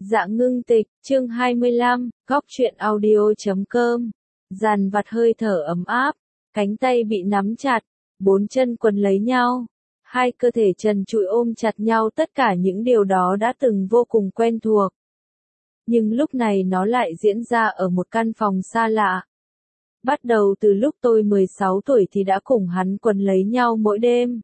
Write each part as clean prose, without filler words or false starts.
Dạ ngưng tịch, chương 25, góc truyện audio.com. Dàn vặt hơi thở ấm áp, cánh tay bị nắm chặt, bốn chân quấn lấy nhau, hai cơ thể trần trụi ôm chặt nhau, tất cả những điều đó đã từng vô cùng quen thuộc. Nhưng lúc này nó lại diễn ra ở một căn phòng xa lạ. Bắt đầu từ lúc tôi 16 tuổi thì đã cùng hắn quấn lấy nhau mỗi đêm.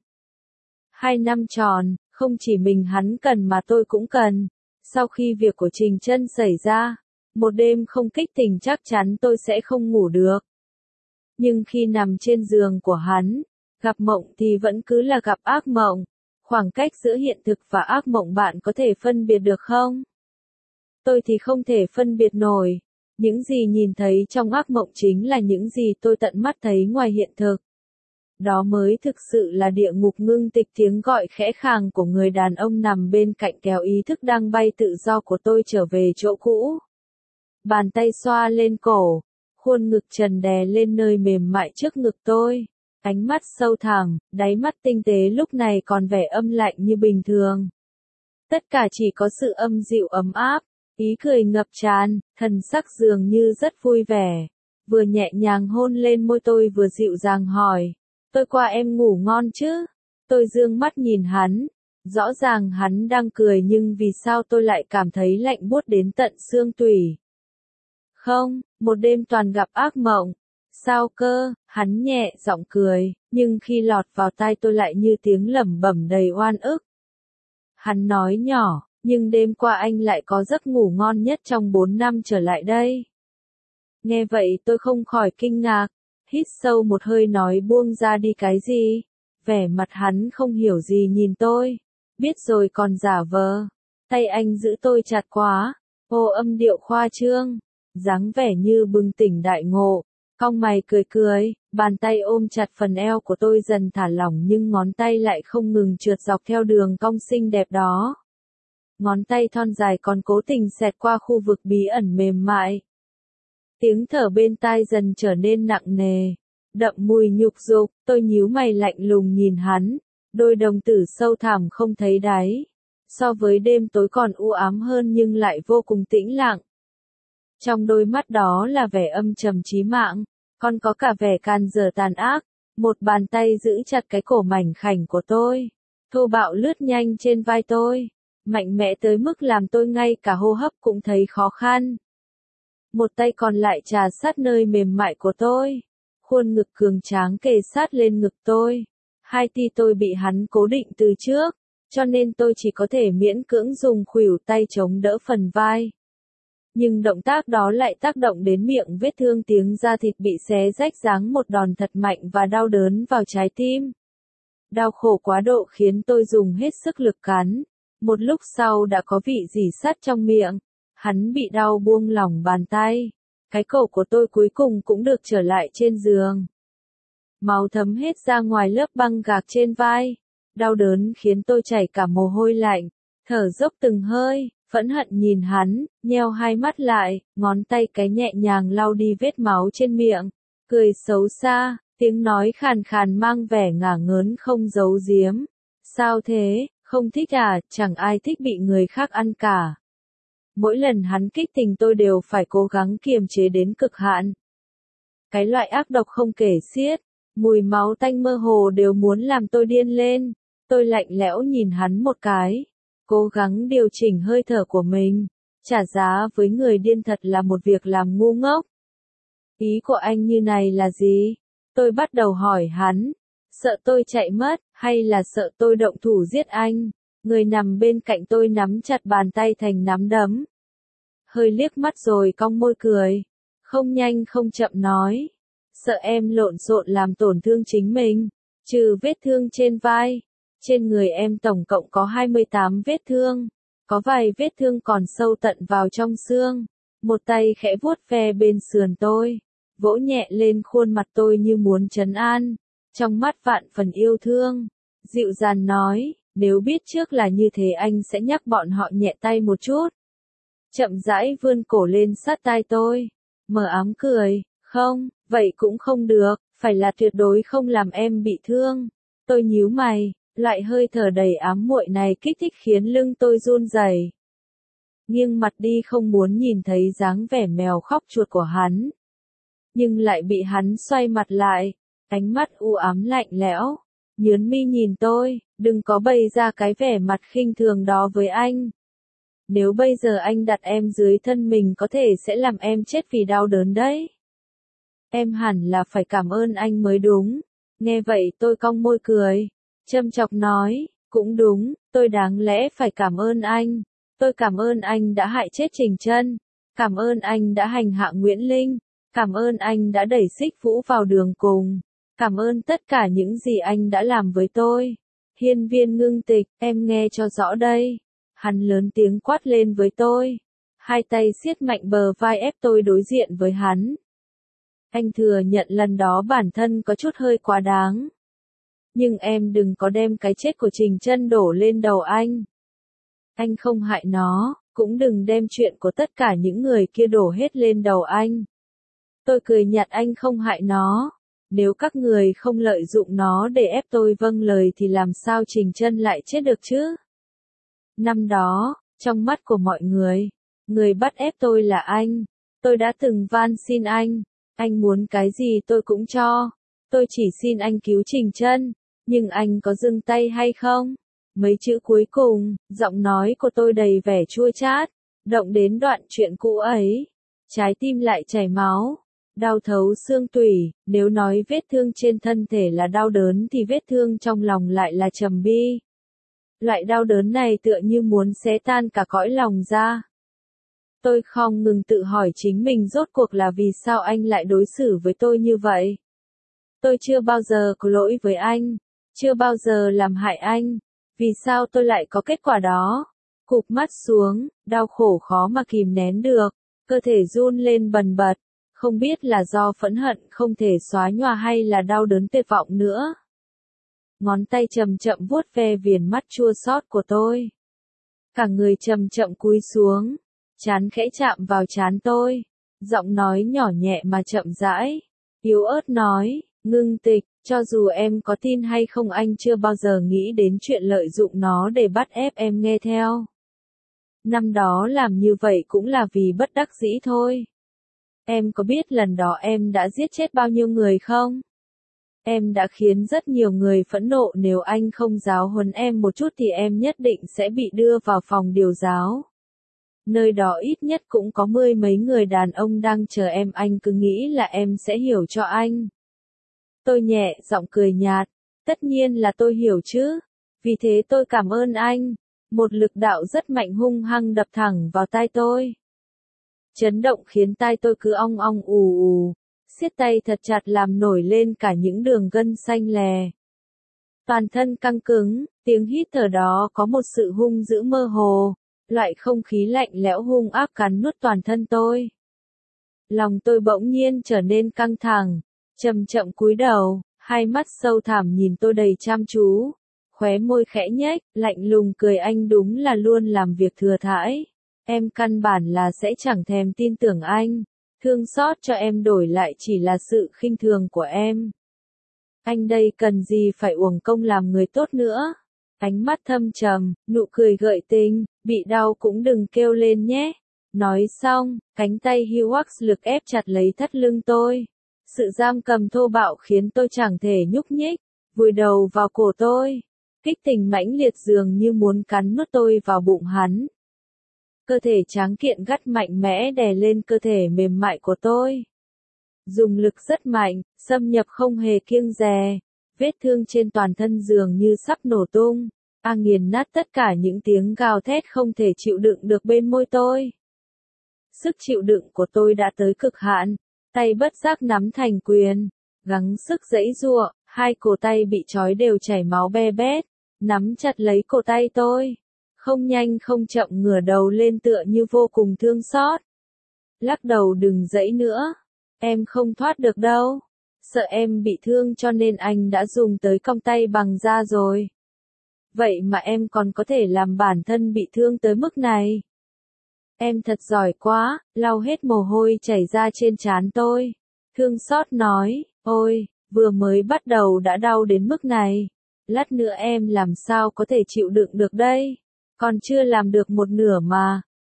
2 năm tròn, không chỉ mình hắn cần mà tôi cũng cần. Sau khi việc của Trình Chân xảy ra, một đêm không kích tình chắc chắn tôi sẽ không ngủ được. Nhưng khi nằm trên giường của hắn, gặp mộng thì vẫn cứ là gặp ác mộng. Khoảng cách giữa hiện thực và ác mộng bạn có thể phân biệt được không? Tôi thì không thể phân biệt nổi. Những gì nhìn thấy trong ác mộng chính là những gì tôi tận mắt thấy ngoài hiện thực. Đó mới thực sự là địa ngục. Ngưng tịch, tiếng gọi khẽ khàng của người đàn ông nằm bên cạnh kéo ý thức đang bay tự do của tôi trở về chỗ cũ. Bàn tay xoa lên cổ, khuôn ngực trần đè lên nơi mềm mại trước ngực tôi. Ánh mắt sâu thẳm, đáy mắt tinh tế lúc này còn vẻ âm lạnh như bình thường. Tất cả chỉ có sự âm dịu ấm áp, ý cười ngập tràn, thần sắc dường như rất vui vẻ. Vừa nhẹ nhàng hôn lên môi tôi vừa dịu dàng hỏi. Tôi qua em ngủ ngon chứ? Tôi dương mắt nhìn hắn. Rõ ràng hắn đang cười nhưng vì sao tôi lại cảm thấy lạnh buốt đến tận xương tủy? Không, một đêm toàn gặp ác mộng. Sao cơ? Hắn nhẹ giọng cười, nhưng khi lọt vào tai tôi lại như tiếng lẩm bẩm đầy oan ức. Hắn nói nhỏ, nhưng đêm qua anh lại có giấc ngủ ngon nhất trong 4 năm trở lại đây. Nghe vậy tôi không khỏi kinh ngạc. Hít sâu một hơi nói buông ra đi cái gì? Vẻ mặt hắn không hiểu gì nhìn tôi. Biết rồi còn giả vờ. Tay anh giữ tôi chặt quá. Ô, âm điệu khoa trương. Dáng vẻ như bừng tỉnh đại ngộ. Cong mày cười cười. Bàn tay ôm chặt phần eo của tôi dần thả lỏng nhưng ngón tay lại không ngừng trượt dọc theo đường cong xinh đẹp đó. Ngón tay thon dài còn cố tình xẹt qua khu vực bí ẩn mềm mại. Tiếng thở bên tai dần trở nên nặng nề, đậm mùi nhục dục. Tôi nhíu mày lạnh lùng nhìn hắn, đôi đồng tử sâu thẳm không thấy đáy. So với đêm tối còn u ám hơn nhưng lại vô cùng tĩnh lặng. Trong đôi mắt đó là vẻ âm trầm chí mạng, còn có cả vẻ can dở tàn ác. Một bàn tay giữ chặt cái cổ mảnh khảnh của tôi, thô bạo lướt nhanh trên vai tôi, mạnh mẽ tới mức làm tôi ngay cả hô hấp cũng thấy khó khăn. Một tay còn lại trà sát nơi mềm mại của tôi. Khuôn ngực cường tráng kề sát lên ngực tôi. Hai ti tôi bị hắn cố định từ trước, cho nên tôi chỉ có thể miễn cưỡng dùng khuỷu tay chống đỡ phần vai. Nhưng động tác đó lại tác động đến miệng vết thương, tiếng da thịt bị xé rách, giáng một đòn thật mạnh và đau đớn vào trái tim. Đau khổ quá độ khiến tôi dùng hết sức lực cắn. Một lúc sau đã có vị rỉ sắt trong miệng. Hắn bị đau buông lỏng bàn tay. Cái cổ của tôi cuối cùng cũng được trở lại trên giường. Máu thấm hết ra ngoài lớp băng gạc trên vai. Đau đớn khiến tôi chảy cả mồ hôi lạnh. Thở dốc từng hơi, phẫn hận nhìn hắn, nheo hai mắt lại, ngón tay cái nhẹ nhàng lau đi vết máu trên miệng. Cười xấu xa, tiếng nói khàn khàn mang vẻ ngả ngớn không giấu giếm. Sao thế, không thích à? Chẳng ai thích bị người khác ăn cả. Mỗi lần hắn kích tình tôi đều phải cố gắng kiềm chế đến cực hạn. Cái loại ác độc không kể xiết, mùi máu tanh mơ hồ đều muốn làm tôi điên lên. Tôi lạnh lẽo nhìn hắn một cái, cố gắng điều chỉnh hơi thở của mình. Trả giá với người điên thật là một việc làm ngu ngốc. Ý của anh như này là gì? Tôi bắt đầu hỏi hắn. Sợ tôi chạy mất, hay là sợ tôi động thủ giết anh? Người nằm bên cạnh tôi nắm chặt bàn tay thành nắm đấm. Hơi liếc mắt rồi cong môi cười. Không nhanh không chậm nói. Sợ em lộn xộn làm tổn thương chính mình. Trừ vết thương trên vai. Trên người em tổng cộng có 28 vết thương. Có vài vết thương còn sâu tận vào trong xương. Một tay khẽ vuốt ve bên sườn tôi. Vỗ nhẹ lên khuôn mặt tôi như muốn trấn an. Trong mắt vạn phần yêu thương. Dịu dàng nói. Nếu biết trước là như thế anh sẽ nhắc bọn họ nhẹ tay một chút. Chậm rãi vươn cổ lên sát tai tôi. Mờ ám cười. Không, vậy cũng không được, phải là tuyệt đối không làm em bị thương. Tôi nhíu mày, loại hơi thở đầy ám muội này kích thích khiến lưng tôi run rẩy. nghiêng mặt đi không muốn nhìn thấy dáng vẻ mèo khóc chuột của hắn. Nhưng lại bị hắn xoay mặt lại, ánh mắt u ám lạnh lẽo, nhướng mi nhìn tôi, đừng có bày ra cái vẻ mặt khinh thường đó với anh. Nếu bây giờ anh đặt em dưới thân mình có thể sẽ làm em chết vì đau đớn đấy. Em hẳn là phải cảm ơn anh mới đúng. Nghe vậy tôi cong môi cười, châm chọc nói, cũng đúng, tôi đáng lẽ phải cảm ơn anh. Tôi cảm ơn anh đã hại chết Trình Trân, cảm ơn anh đã hành hạ Nguyễn Linh, cảm ơn anh đã đẩy Xích Vũ vào đường cùng, cảm ơn tất cả những gì anh đã làm với tôi. Hiên Viên Ngưng Tịch, em nghe cho rõ đây. Hắn lớn tiếng quát lên với tôi, hai tay siết mạnh bờ vai ép tôi đối diện với hắn. Anh thừa nhận lần đó bản thân có chút hơi quá đáng. Nhưng em đừng có đem cái chết của Trình Trân đổ lên đầu anh. Anh không hại nó, cũng đừng đem chuyện của tất cả những người kia đổ hết lên đầu anh. Tôi cười nhạt, anh không hại nó. Nếu các người không lợi dụng nó để ép tôi vâng lời thì làm sao Trình Trân lại chết được chứ? Năm đó, trong mắt của mọi người bắt ép tôi là anh. Tôi đã từng van xin anh muốn cái gì tôi cũng cho. Tôi chỉ xin anh cứu Trình Trân, nhưng anh có dừng tay hay không? Mấy chữ cuối cùng, giọng nói của tôi đầy vẻ chua chát, động đến đoạn chuyện cũ ấy. Trái tim lại chảy máu, đau thấu xương tủy, nếu nói vết thương trên thân thể là đau đớn thì vết thương trong lòng lại là trầm bi. Loại đau đớn này tựa như muốn xé tan cả cõi lòng ra. Tôi không ngừng tự hỏi chính mình rốt cuộc là vì sao anh lại đối xử với tôi như vậy. Tôi chưa bao giờ có lỗi với anh, chưa bao giờ làm hại anh. Vì sao tôi lại có kết quả đó? Cụp mắt xuống, đau khổ khó mà kìm nén được, cơ thể run lên bần bật, không biết là do phẫn hận không thể xóa nhòa hay là đau đớn tuyệt vọng nữa. Ngón tay chậm chậm vuốt ve viền mắt chua xót của tôi. Cả người chậm chậm cúi xuống, trán khẽ chạm vào trán tôi, giọng nói nhỏ nhẹ mà chậm rãi, yếu ớt nói, Ngưng Tịch, cho dù em có tin hay không anh chưa bao giờ nghĩ đến chuyện lợi dụng nó để bắt ép em nghe theo. Năm đó làm như vậy cũng là vì bất đắc dĩ thôi. Em có biết lần đó em đã giết chết bao nhiêu người không? Em đã khiến rất nhiều người phẫn nộ, nếu anh không giáo huấn em một chút thì em nhất định sẽ bị đưa vào phòng điều giáo. Nơi đó ít nhất cũng có 10 mấy người đàn ông đang chờ em, anh cứ nghĩ là em sẽ hiểu cho anh. Tôi nhẹ giọng cười nhạt, tất nhiên là tôi hiểu chứ, vì thế tôi cảm ơn anh. Một lực đạo rất mạnh hung hăng đập thẳng vào tai tôi. Chấn động khiến tai tôi cứ ong ong ù ù, siết tay thật chặt làm nổi lên cả những đường gân xanh lè. Toàn thân căng cứng, tiếng hít thở đó có một sự hung dữ mơ hồ, loại không khí lạnh lẽo hung ác cắn nuốt toàn thân tôi. Lòng tôi bỗng nhiên trở nên căng thẳng, chậm chậm cúi đầu, hai mắt sâu thẳm nhìn tôi đầy chăm chú, khóe môi khẽ nhếch, lạnh lùng cười, anh đúng là luôn làm việc thừa thãi. Em căn bản là sẽ chẳng thèm tin tưởng anh, thương xót cho em đổi lại chỉ là sự khinh thường của em. Anh đây cần gì phải uổng công làm người tốt nữa. Ánh mắt thâm trầm, nụ cười gợi tình, bị đau cũng đừng kêu lên nhé. Nói xong, cánh tay Hugh lực ép chặt lấy thắt lưng tôi. Sự giam cầm thô bạo khiến tôi chẳng thể nhúc nhích, vùi đầu vào cổ tôi. Kích tình mãnh liệt dường như muốn cắn nuốt tôi vào bụng hắn. Cơ thể tráng kiện gắt mạnh mẽ đè lên cơ thể mềm mại của tôi. Dùng lực rất mạnh, xâm nhập không hề kiêng dè. Vết thương trên toàn thân dường như sắp nổ tung. Nghiền nát tất cả những tiếng gào thét không thể chịu đựng được bên môi tôi. Sức chịu đựng của tôi đã tới cực hạn. Tay bất giác nắm thành quyền. Gắng sức giãy giụa, hai cổ tay bị trói đều chảy máu be bét. Nắm chặt lấy cổ tay tôi. Không nhanh không chậm ngửa đầu lên tựa như vô cùng thương xót. Lắc đầu, đừng giãy nữa. Em không thoát được đâu. Sợ em bị thương cho nên anh đã dùng tới cong tay bằng da rồi. Vậy mà em còn có thể làm bản thân bị thương tới mức này. Em thật giỏi quá, lau hết mồ hôi chảy ra trên trán tôi. Thương xót nói, ôi, vừa mới bắt đầu đã đau đến mức này. Lát nữa em làm sao có thể chịu đựng được đây. Còn chưa làm được một nửa mà.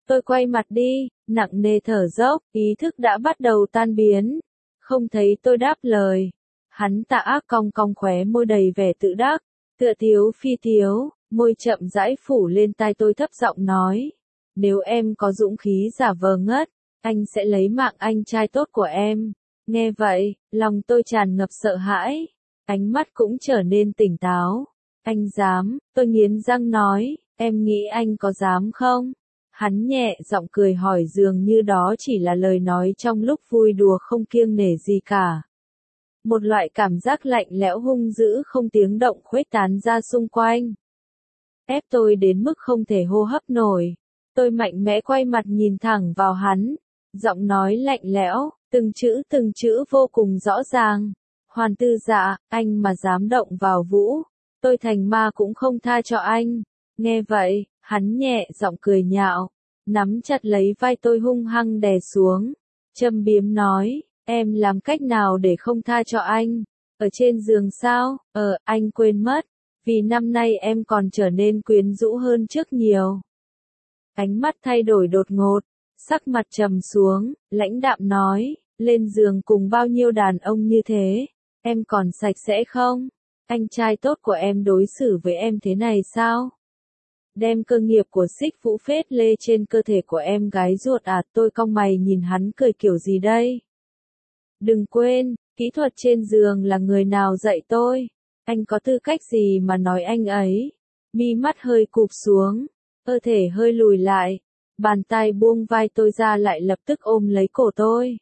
Tôi quay mặt đi, nặng nề thở dốc, ý thức đã bắt đầu tan biến. Không thấy tôi đáp lời. Hắn tà ác cong cong khóe môi đầy vẻ tự đắc, tựa thiếu phi thiếu, môi chậm rãi phủ lên tai tôi thấp giọng nói. Nếu em có dũng khí giả vờ ngất, anh sẽ lấy mạng anh trai tốt của em. Nghe vậy, lòng tôi tràn ngập sợ hãi, ánh mắt cũng trở nên tỉnh táo. Anh dám, tôi nghiến răng nói, em nghĩ anh có dám không? Hắn nhẹ giọng cười hỏi dường như đó chỉ là lời nói trong lúc vui đùa không kiêng nể gì cả. Một loại cảm giác lạnh lẽo hung dữ không tiếng động khuếch tán ra xung quanh. Ép tôi đến mức không thể hô hấp nổi. Tôi mạnh mẽ quay mặt nhìn thẳng vào hắn. Giọng nói lạnh lẽo, từng chữ vô cùng rõ ràng. Hoàn tư dạ, anh mà dám động vào Vũ, tôi thành ma cũng không tha cho anh. Nghe vậy, hắn nhẹ giọng cười nhạo, nắm chặt lấy vai tôi hung hăng đè xuống. Châm biếm nói, em làm cách nào để không tha cho anh? Ở trên giường sao? Anh quên mất. Vì năm nay em còn trở nên quyến rũ hơn trước nhiều. Ánh mắt thay đổi đột ngột, sắc mặt trầm xuống, lãnh đạm nói, lên giường cùng bao nhiêu đàn ông như thế, em còn sạch sẽ không? Anh trai tốt của em đối xử với em thế này sao? Đem cơ nghiệp của Xích Vũ phết lê trên cơ thể của em gái ruột à? Tôi cong mày nhìn hắn cười kiểu gì đây? Đừng quên, kỹ thuật trên giường là người nào dạy tôi? Anh có tư cách gì mà nói anh ấy? Mi mắt hơi cụp xuống, cơ thể hơi lùi lại, bàn tay buông vai tôi ra lại lập tức ôm lấy cổ tôi.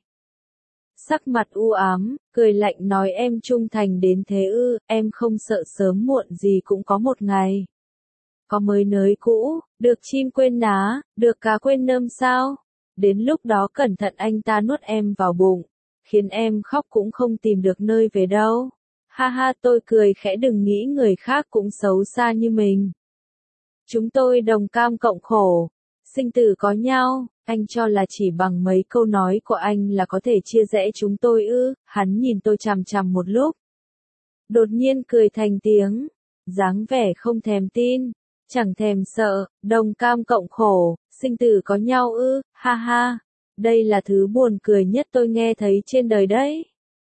Sắc mặt u ám, cười lạnh nói em trung thành đến thế ư? Em không sợ sớm muộn gì cũng có một ngày. Có mới nới cũ, được chim quên ná, được cá quên nơm sao? Đến lúc đó cẩn thận anh ta nuốt em vào bụng, khiến em khóc cũng không tìm được nơi về đâu. Ha ha, tôi cười khẽ, đừng nghĩ người khác cũng xấu xa như mình. Chúng tôi đồng cam cộng khổ, sinh tử có nhau, anh cho là chỉ bằng mấy câu nói của anh là có thể chia rẽ chúng tôi ư? Hắn nhìn tôi chằm chằm một lúc, đột nhiên cười thành tiếng, dáng vẻ không thèm tin, chẳng thèm sợ, đồng cam cộng khổ, sinh tử có nhau ư? Ha ha, đây là thứ buồn cười nhất tôi nghe thấy trên đời đấy.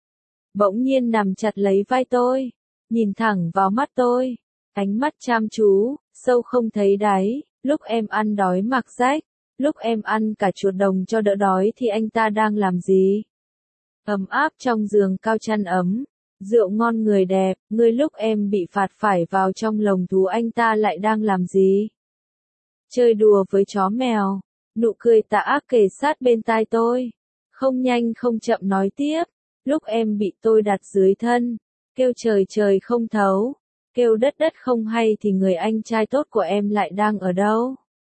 Bỗng nhiên nằm chặt lấy vai tôi, nhìn thẳng vào mắt tôi, ánh mắt chăm chú, sâu không thấy đáy. Lúc em ăn đói mặc rách, lúc em ăn cả chuột đồng cho đỡ đói thì anh ta đang làm gì? Ấm áp trong giường cao chăn ấm, rượu ngon người đẹp, người lúc em bị phạt phải vào trong lồng thú anh ta lại đang làm gì? Chơi đùa với chó mèo, nụ cười tà ác kề sát bên tai tôi, không nhanh không chậm nói tiếp. Lúc em bị tôi đặt dưới thân, kêu trời trời không thấu, kêu đất đất không hay thì người anh trai tốt của em lại đang ở đâu?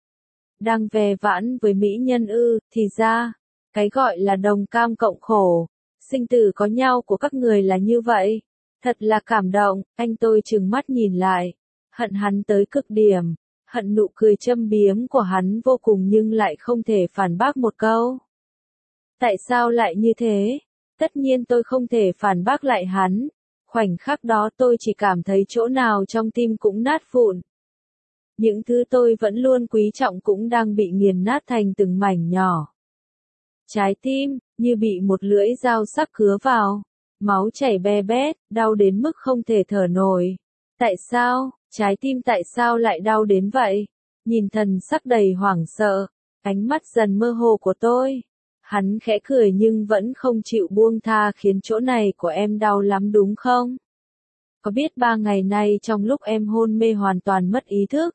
Đang ve vãn với mỹ nhân ư? Thì ra, cái gọi là đồng cam cộng khổ, sinh tử có nhau của các người là như vậy. Thật là cảm động, anh tôi trừng mắt nhìn lại, hận hắn tới cực điểm, hận nụ cười châm biếm của hắn vô cùng nhưng lại không thể phản bác một câu. Tại sao lại như thế? Tất nhiên tôi không thể phản bác lại hắn. Khoảnh khắc đó tôi chỉ cảm thấy chỗ nào trong tim cũng nát vụn. Những thứ tôi vẫn luôn quý trọng cũng đang bị nghiền nát thành từng mảnh nhỏ. Trái tim, như bị một lưỡi dao sắc cứa vào. Máu chảy be bét, đau đến mức không thể thở nổi. Tại sao, trái tim tại sao lại đau đến vậy? Nhìn thần sắc đầy hoảng sợ, ánh mắt dần mơ hồ của tôi. Hắn khẽ cười nhưng vẫn không chịu buông tha, khiến chỗ này của em đau lắm đúng không? Có biết 3 ngày nay trong lúc em hôn mê hoàn toàn mất ý thức,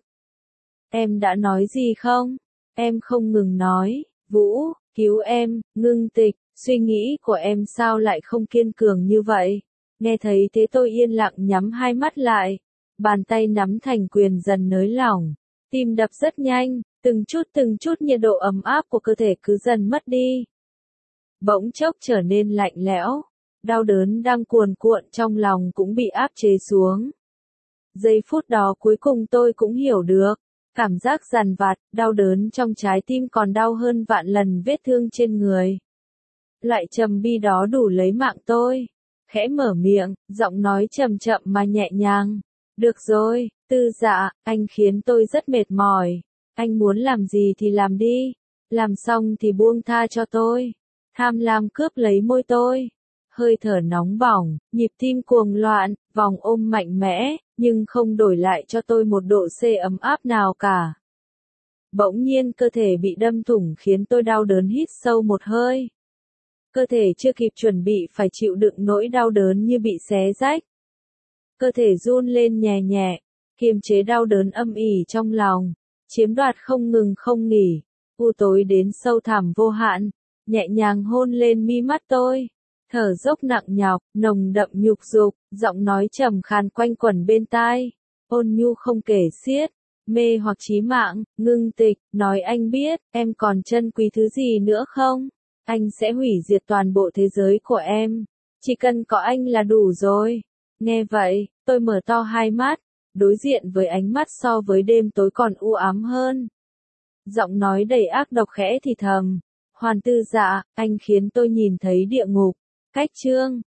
em đã nói gì không? Em không ngừng nói, Vũ, cứu em, ngưng tịch, suy nghĩ của em sao lại không kiên cường như vậy? Nghe thấy thế tôi yên lặng nhắm hai mắt lại, bàn tay nắm thành quyền dần nới lỏng, tim đập rất nhanh, từng chút nhiệt độ ấm áp của cơ thể cứ dần mất đi. Bỗng chốc trở nên lạnh lẽo, đau đớn đang cuồn cuộn trong lòng cũng bị áp chế xuống. Giây phút đó cuối cùng tôi cũng hiểu được, cảm giác dằn vặt, đau đớn trong trái tim còn đau hơn vạn lần vết thương trên người. Loại trầm bi đó đủ lấy mạng tôi. Khẽ mở miệng, giọng nói chậm chậm mà nhẹ nhàng. Được rồi, Tư Dạ, anh khiến tôi rất mệt mỏi. Anh muốn làm gì thì làm đi. Làm xong thì buông tha cho tôi. Tham lam cướp lấy môi tôi. Hơi thở nóng bỏng, nhịp tim cuồng loạn, vòng ôm mạnh mẽ, nhưng không đổi lại cho tôi một độ C ấm áp nào cả. Bỗng nhiên cơ thể bị đâm thủng khiến tôi đau đớn hít sâu một hơi. Cơ thể chưa kịp chuẩn bị phải chịu đựng nỗi đau đớn như bị xé rách. Cơ thể run lên nhẹ nhẹ, kiềm chế đau đớn âm ỉ trong lòng, chiếm đoạt không ngừng không nghỉ, u tối đến sâu thẳm vô hạn, nhẹ nhàng hôn lên mi mắt tôi. Thở dốc nặng nhọc, nồng đậm nhục dục, giọng nói trầm khàn quanh quẩn bên tai, ôn nhu không kể xiết, mê hoặc chí mạng, ngưng tịch, nói anh biết, em còn trân quý thứ gì nữa không? Anh sẽ hủy diệt toàn bộ thế giới của em. Chỉ cần có anh là đủ rồi. Nghe vậy, tôi mở to hai mắt, đối diện với ánh mắt so với đêm tối còn u ám hơn. Giọng nói đầy ác độc khẽ thì thầm. Hoàn tư dạ, anh khiến tôi nhìn thấy địa ngục. Cách chương